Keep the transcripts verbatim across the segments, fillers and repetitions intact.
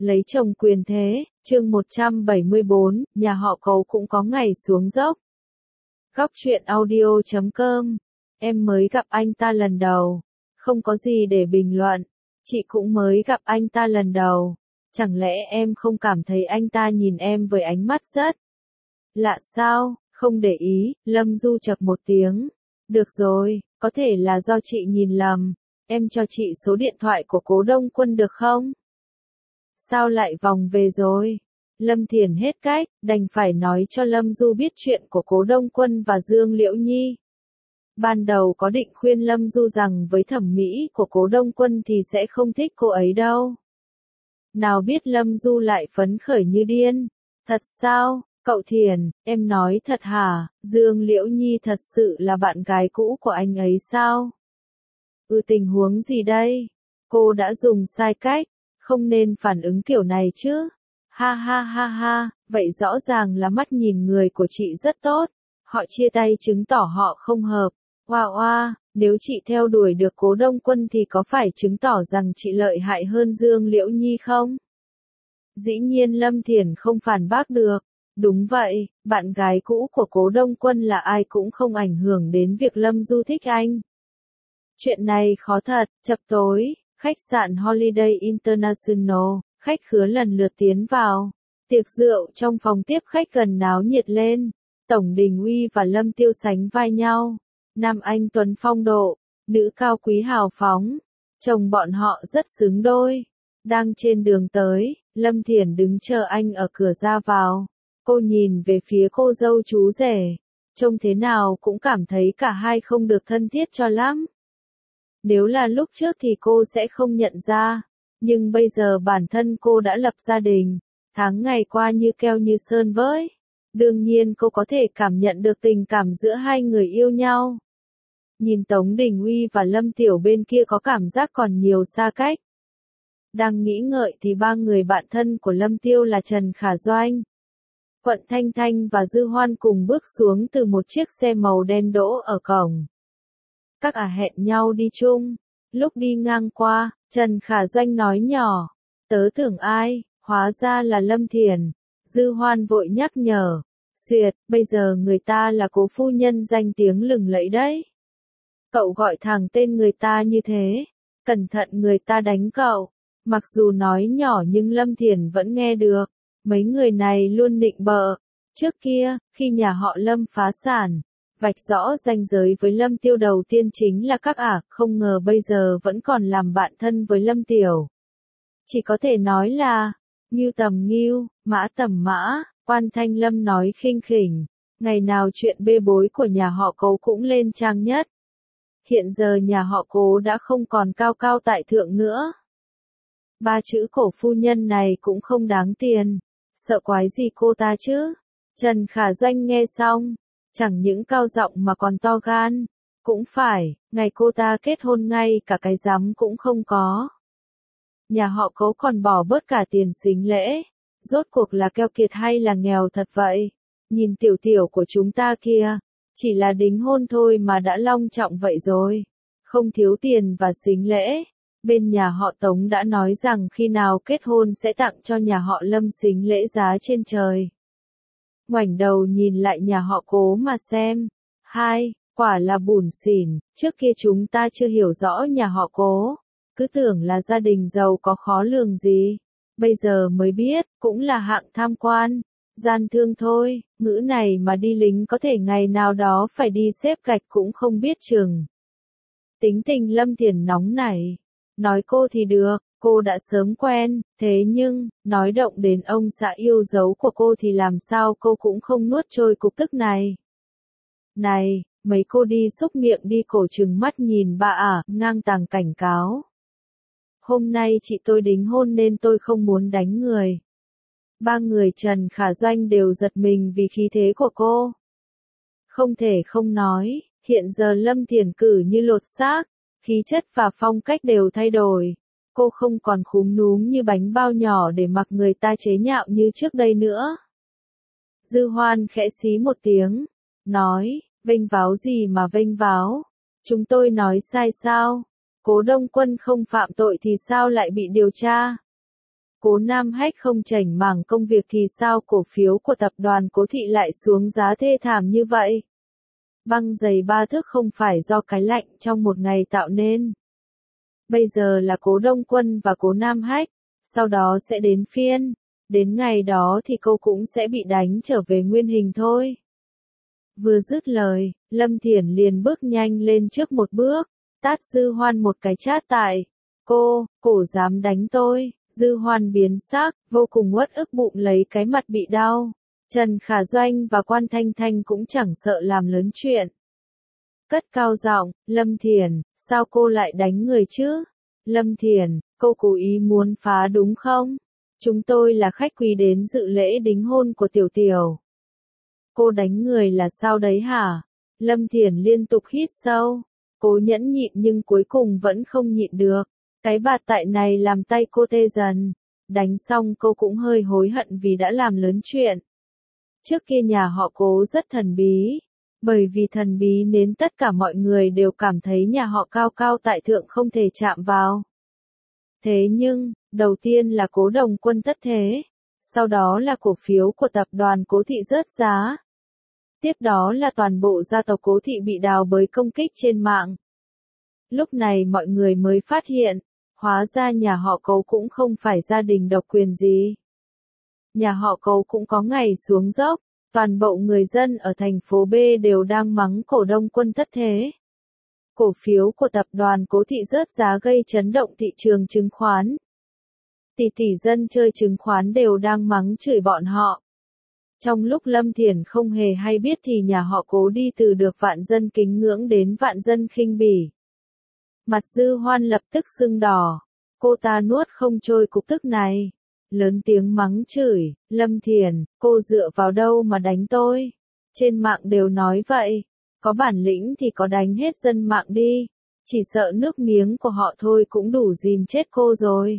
Lấy chồng quyền thế, chương một trăm bảy mươi bốn, nhà họ Cố cũng có ngày xuống dốc. Góc truyện audio chấm com. Em mới gặp anh ta lần đầu. Không có gì để bình luận. Chị cũng mới gặp anh ta lần đầu. Chẳng lẽ em không cảm thấy anh ta nhìn em với ánh mắt rất lạ sao? Không để ý, Lâm Du chậc một tiếng. Được rồi, có thể là do chị nhìn lầm. Em cho chị số điện thoại của Cố Đông Quân được không? Sao lại vòng về rồi? Lâm Thiển hết cách, đành phải nói cho Lâm Du biết chuyện của Cố Đông Quân và Dương Liễu Nhi. Ban đầu có định khuyên Lâm Du rằng với thẩm mỹ của Cố Đông Quân thì sẽ không thích cô ấy đâu. Nào biết Lâm Du lại phấn khởi như điên. Thật sao, cậu Thiển, em nói thật hả, Dương Liễu Nhi thật sự là bạn gái cũ của anh ấy sao? Ừ, tình huống gì đây? Cô đã dùng sai cách, không nên phản ứng kiểu này chứ. Ha ha ha ha, vậy rõ ràng là mắt nhìn người của chị rất tốt. Họ chia tay chứng tỏ họ không hợp. Oa oa, nếu chị theo đuổi được Cố Đông Quân thì có phải chứng tỏ rằng chị lợi hại hơn Dương Liễu Nhi không? Dĩ nhiên Lâm Thiển không phản bác được. Đúng vậy, bạn gái cũ của Cố Đông Quân là ai cũng không ảnh hưởng đến việc Lâm Du thích anh. Chuyện này khó thật. Chập tối, khách sạn Holiday International, khách khứa lần lượt tiến vào. Tiệc rượu trong phòng tiếp khách gần náo nhiệt lên. Tổng Đình Uy và Lâm Tiêu sánh vai nhau. Nam anh tuấn phong độ, nữ cao quý hào phóng. Chồng bọn họ rất xứng đôi. Đang trên đường tới, Lâm Thiển đứng chờ anh ở cửa ra vào. Cô nhìn về phía cô dâu chú rể. Trông thế nào cũng cảm thấy cả hai không được thân thiết cho lắm. Nếu là lúc trước thì cô sẽ không nhận ra. Nhưng bây giờ bản thân cô đã lập gia đình. Tháng ngày qua như keo như sơn với. Đương nhiên cô có thể cảm nhận được tình cảm giữa hai người yêu nhau. Nhìn Tống Đình Uy và Lâm Tiểu bên kia có cảm giác còn nhiều xa cách. Đang nghĩ ngợi thì ba người bạn thân của Lâm Tiêu là Trần Khả Doanh, Quận Thanh Thanh và Dư Hoan cùng bước xuống từ một chiếc xe màu đen đỗ ở cổng. Các ả hẹn nhau đi chung. Lúc đi ngang qua, Trần Khả Doanh nói nhỏ, tớ tưởng ai, hóa ra là Lâm Thiển. Dư Hoan vội nhắc nhở, Xuyệt, bây giờ người ta là Cố phu nhân danh tiếng lừng lẫy đấy. Cậu gọi thẳng tên người ta như thế, cẩn thận người ta đánh cậu. Mặc dù nói nhỏ nhưng Lâm Thiển vẫn nghe được. Mấy người này luôn nịnh bợ. Trước kia, khi nhà họ Lâm phá sản, vạch rõ ranh giới với Lâm Tiêu đầu tiên chính là các ả, không ngờ bây giờ vẫn còn làm bạn thân với Lâm Tiểu. Chỉ có thể nói là, ngưu tầm ngưu, mã tầm mã, Quan Thanh Lâm nói khinh khỉnh. Ngày nào chuyện bê bối của nhà họ Cố cũng lên trang nhất. Hiện giờ nhà họ Cố đã không còn cao cao tại thượng nữa. Ba chữ cổ phu nhân này cũng không đáng tiền. Sợ quái gì cô ta chứ? Trần Khả Doanh nghe xong, chẳng những cao giọng mà còn to gan. Cũng phải, ngày cô ta kết hôn ngay cả cái rắm cũng không có. Nhà họ Cố còn bỏ bớt cả tiền sính lễ. Rốt cuộc là keo kiệt hay là nghèo thật vậy? Nhìn tiểu tiểu của chúng ta kia, chỉ là đính hôn thôi mà đã long trọng vậy rồi. Không thiếu tiền và sính lễ. Bên nhà họ Tống đã nói rằng khi nào kết hôn sẽ tặng cho nhà họ Lâm sính lễ giá trên trời. Ngoảnh đầu nhìn lại nhà họ Cố mà xem. Hai, quả là bủn xỉn, trước kia chúng ta chưa hiểu rõ nhà họ Cố. Cứ tưởng là gia đình giàu có khó lường gì. Bây giờ mới biết, cũng là hạng tham quan. Gian thương thôi, ngữ này mà đi lính có thể ngày nào đó phải đi xếp gạch cũng không biết chừng. Tính tình Lâm Thiển nóng nảy. Nói cô thì được, cô đã sớm quen, thế nhưng, nói động đến ông xã yêu dấu của cô thì làm sao cô cũng không nuốt trôi cục tức này. Này, mấy cô đi xúc miệng đi cổ trừng mắt nhìn bà ả, ngang tàng cảnh cáo. Hôm nay chị tôi đính hôn nên tôi không muốn đánh người. Ba người Trần Khả Doanh đều giật mình vì khí thế của cô. Không thể không nói, hiện giờ Lâm Thiển cử như lột xác. Khí chất và phong cách đều thay đổi. Cô không còn khúm núm như bánh bao nhỏ để mặc người ta chế nhạo như trước đây nữa. Dư Hoan khẽ xí một tiếng. Nói, vênh váo gì mà vênh váo? Chúng tôi nói sai sao? Cố Đông Quân không phạm tội thì sao lại bị điều tra? Cố Nam Hách không chảnh mảng công việc thì sao cổ phiếu của tập đoàn Cố Thị lại xuống giá thê thảm như vậy? Băng dày ba thước không phải do cái lạnh trong một ngày tạo nên. Bây giờ là Cố Đông Quân và Cố Nam Hách, sau đó sẽ đến phiên, đến ngày đó thì cô cũng sẽ bị đánh trở về nguyên hình thôi. Vừa dứt lời, Lâm Thiển liền bước nhanh lên trước một bước, tát Dư Hoan một cái chát tại. Cô, cổ dám đánh tôi, Dư Hoan biến sắc, vô cùng uất ức bụng lấy cái mặt bị đau. Trần Khả Doanh và Quan Thanh Thanh cũng chẳng sợ làm lớn chuyện. Cất cao giọng, Lâm Thiển, sao cô lại đánh người chứ? Lâm Thiển, cô cố ý muốn phá đúng không? Chúng tôi là khách quý đến dự lễ đính hôn của Tiểu Tiểu. Cô đánh người là sao đấy hả? Lâm Thiển liên tục hít sâu. Cố nhẫn nhịn nhưng cuối cùng vẫn không nhịn được. Cái bạt tại này làm tay cô tê dần. Đánh xong cô cũng hơi hối hận vì đã làm lớn chuyện. Trước kia nhà họ Cố rất thần bí. Bởi vì thần bí nên tất cả mọi người đều cảm thấy nhà họ cao cao tại thượng không thể chạm vào. Thế nhưng, đầu tiên là Cố Đồng Quân thất thế. Sau đó là cổ phiếu của tập đoàn Cố Thị rớt giá. Tiếp đó là toàn bộ gia tộc Cố Thị bị đào bới công kích trên mạng. Lúc này mọi người mới phát hiện, hóa ra nhà họ Cố cũng không phải gia đình độc quyền gì. Nhà họ Cố cũng có ngày xuống dốc, toàn bộ người dân ở thành phố B đều đang mắng Cổ Đông Quân thất thế. Cổ phiếu của tập đoàn Cố Thị rớt giá gây chấn động thị trường chứng khoán. Tỷ tỷ dân chơi chứng khoán đều đang mắng chửi bọn họ. Trong lúc Lâm Thiển không hề hay biết thì nhà họ Cố đi từ được vạn dân kính ngưỡng đến vạn dân khinh bỉ. Mặt Dư Hoan lập tức sưng đỏ. Cô ta nuốt không trôi cục tức này. Lớn tiếng mắng chửi, Lâm Thiển, cô dựa vào đâu mà đánh tôi? Trên mạng đều nói vậy. Có bản lĩnh thì có đánh hết dân mạng đi. Chỉ sợ nước miếng của họ thôi cũng đủ dìm chết cô rồi.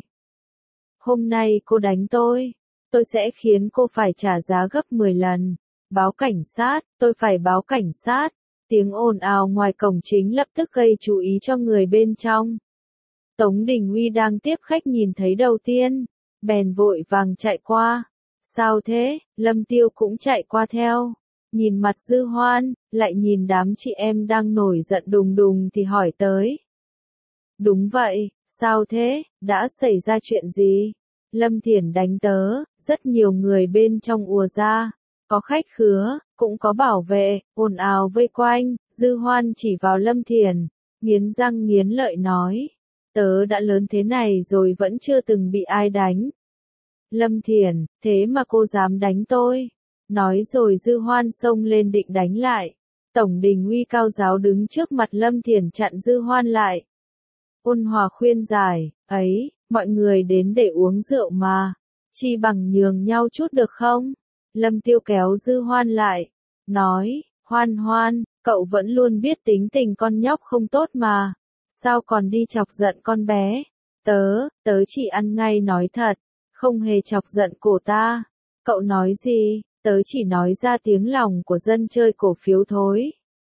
Hôm nay cô đánh tôi. Tôi sẽ khiến cô phải trả giá gấp mười lần. Báo cảnh sát, tôi phải báo cảnh sát. Tiếng ồn ào ngoài cổng chính lập tức gây chú ý cho người bên trong. Tống Đình Uy đang tiếp khách nhìn thấy đầu tiên, bèn vội vàng chạy qua. Sao thế? Lâm Tiêu cũng chạy qua theo. Nhìn mặt Dư Hoan, lại nhìn đám chị em đang nổi giận đùng đùng thì hỏi tới. Đúng vậy, sao thế? Đã xảy ra chuyện gì? Lâm Thiển đánh tớ, rất nhiều người bên trong ùa ra. Có khách khứa, cũng có bảo vệ, ồn ào vây quanh. Dư Hoan chỉ vào Lâm Thiển, nghiến răng nghiến lợi nói. Tớ đã lớn thế này rồi vẫn chưa từng bị ai đánh. Lâm Thiển, thế mà cô dám đánh tôi. Nói rồi Dư Hoan xông lên định đánh lại. Tổng Đình Uy cao giáo đứng trước mặt Lâm Thiển chặn Dư Hoan lại. Ôn hòa khuyên giải, ấy, mọi người đến để uống rượu mà. Chi bằng nhường nhau chút được không? Lâm Tiêu kéo Dư Hoan lại. Nói, Hoan Hoan, cậu vẫn luôn biết tính tình con nhóc không tốt mà. Sao còn đi chọc giận con bé? Tớ, tớ chỉ ăn ngay nói thật. Không hề chọc giận cổ ta. Cậu nói gì? Tớ chỉ nói ra tiếng lòng của dân chơi cổ phiếu thôi.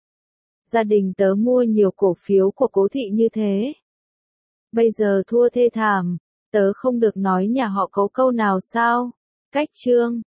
Gia đình tớ mua nhiều cổ phiếu của Cố Thị như thế. Bây giờ thua thê thảm, tớ không được nói nhà họ Cố câu nào sao? Cách chương